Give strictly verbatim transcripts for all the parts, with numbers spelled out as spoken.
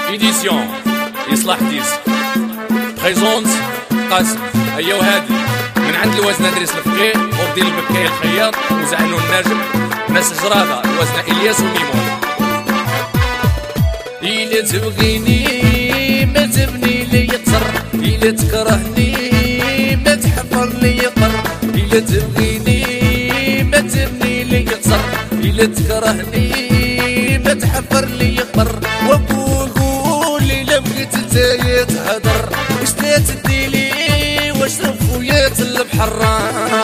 إديسيون إصلاح ديسك بريزونت قاسم هيا وهادي من عند الوزن ادريس الفقيه وردي المكاي الخياط وزعنو الناجم ناس جرادة الوزن إلياس وميمون. إلا تبغيني ما تبني لي يطر، إلا تكرهني ما تحفر لي يقر، إلا تبغيني ما تبني لي يطر، إلا تكرهني ما تحفر لي يقر. وابوك قولي لا بغيت نتايا تهدر، واش لا تديلي واشرب خويات البحر.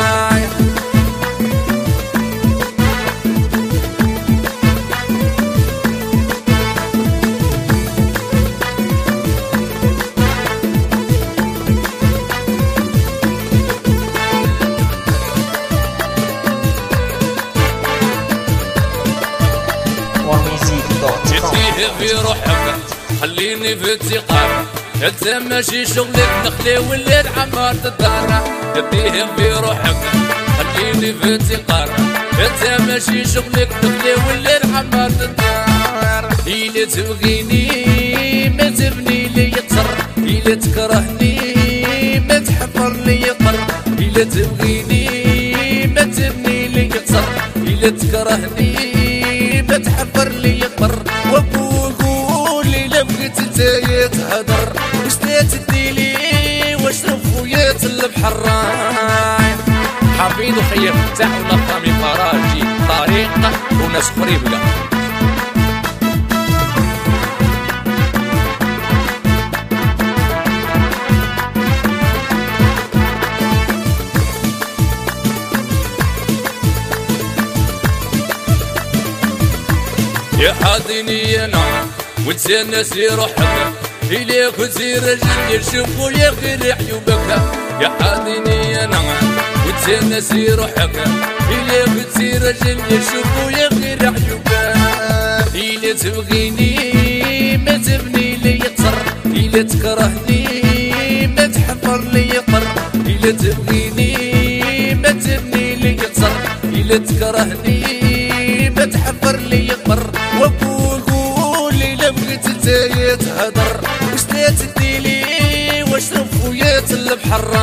جيتيه في روحك خليني في الثقة، انت ماشي شغلك نخلي ولاد عمارة الدار. جيتيه في روحك خليني في الثقة، انت ماشي شغلك نخلي ولاد عمارة الدار. إلا تبغيني ما تبني لي يطر، إلا تكرهني ما تحفر لي يقر، إلا تبغيني ما تبني لي يطر، إلا تكرهني ما تحفر لي يقر. وابوك قولي لا بغيت نتايا تهدر، واش لا تديلي واشرب خويات البحر. حفيظ وخير فتاح ونقامي فراجي طريقة وناس قريبة. يا حاضني انا وانت ناسي روحك، إليك وزير رجل يشوفوا لي غير عيوبك. يا حاضني انا وانت ناسي روحك، إليك وزير رجل يشوفوا لي غير عيوبك. إلا تبغيني ما تبني لي يطر، إلا تكرهني ما تحفر لي يقر، إلا تبغيني ما تبني لي يطر، إلا تكرهني ما تحفر لي يقر. وابوك قولي لا بغيت نتايا تهدر، واش لا تديلي واشرب خويات البحر.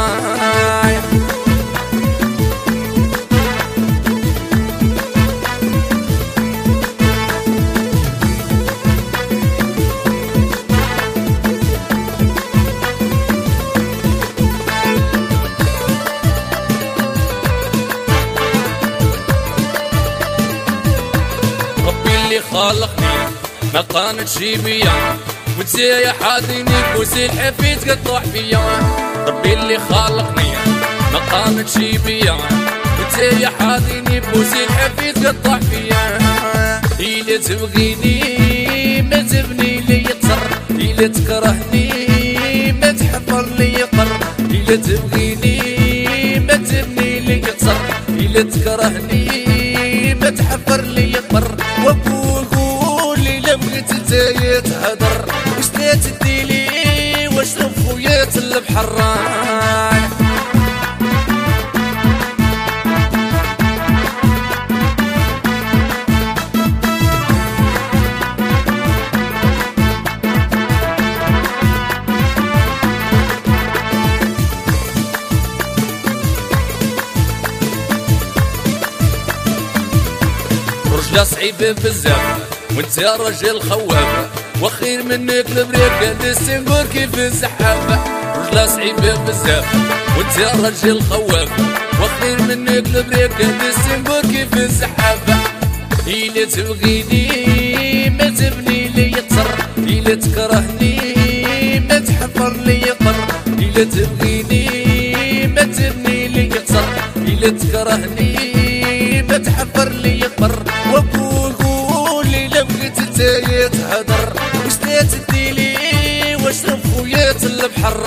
خلقني ما قانتش بيا، وانت يا حاضني كوسي الحفيد قطوح فيا. ربي اللي خلقني ما قانتش بيا، وانت يا حاضني كوسي الحفيد قطوح فيا. إلا تبغيني ما تبني لي يطر، إلا تكرهني ما تحفر لي يقر، إلا تبغيني ما تبني لي يطر، إلا تكرهني ما تحفر لي يقر. وابوك قولي لا بغيت نتايا تهدر، واش لا تديلي واشرب خويات البحر. رجلة صعيبة بزاف وانت راجل خواف، وخير منك البريك السنقور كيف السحابة. رجلة صعيبة بزاف وانت راجل خواف، وخير منك البريك السنقور كيف السحابة. إلا تبغيني ما تبني لي يطر، إلا تكرهني ما تحفر لي يقر، إلا تبغيني ما تبني لي يطر، إلا تكرهني ما تحفر لي يقر. وابوك قولي لا بغيت نتايا تهدر، واش لا تديلي واشرب خويات البحر.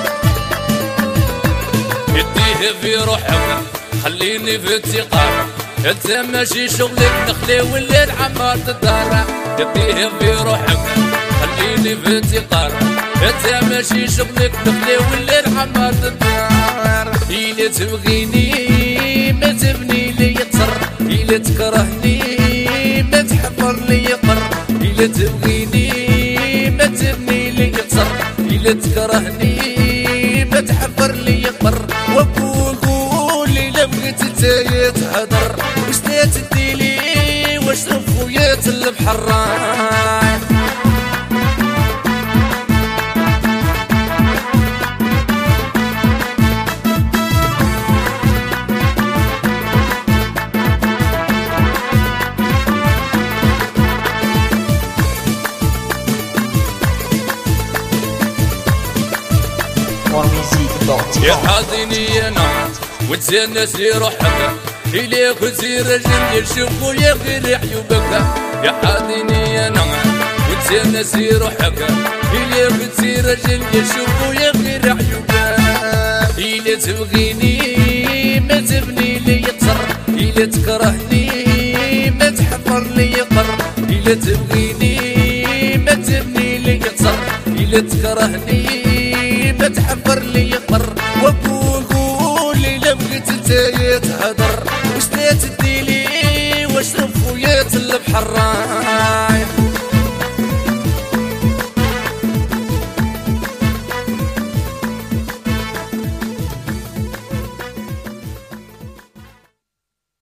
في روحك خليني في الثقة، انت ماشي شغلك نخلي والليل عمار تدارع يديه في روحك خليني في انتقار انت ماشي شغلك نخلي والليل عمار تدارع إلا تبغيني ما تبني لي تصر إلا تكرهني ما تحفر لي قر إلا تبغيني ما تبني لي تصر إلا تكرهني ما تحفر لي قر وقول قولي لا بغيت نتايا تهدر واش تديلي واش خويا البحر يا حاضني انا وتزنسي روحك إليك وزير رجل يشوفوا يا غير عيوبك يا حاضني انا وتزنسي روحك إليك وزير رجل يشوفوا يا غير عيوبك إلا تبغيني ما تبني لي تصر إلا تكرهني ما تحفر لي قر إلا تبغيني ما تبني لي تصر إلا تكرهني ما تحفر لي قر وقول قولي لا بغيت نتايا تهدر واش تديلي واش خويا البحر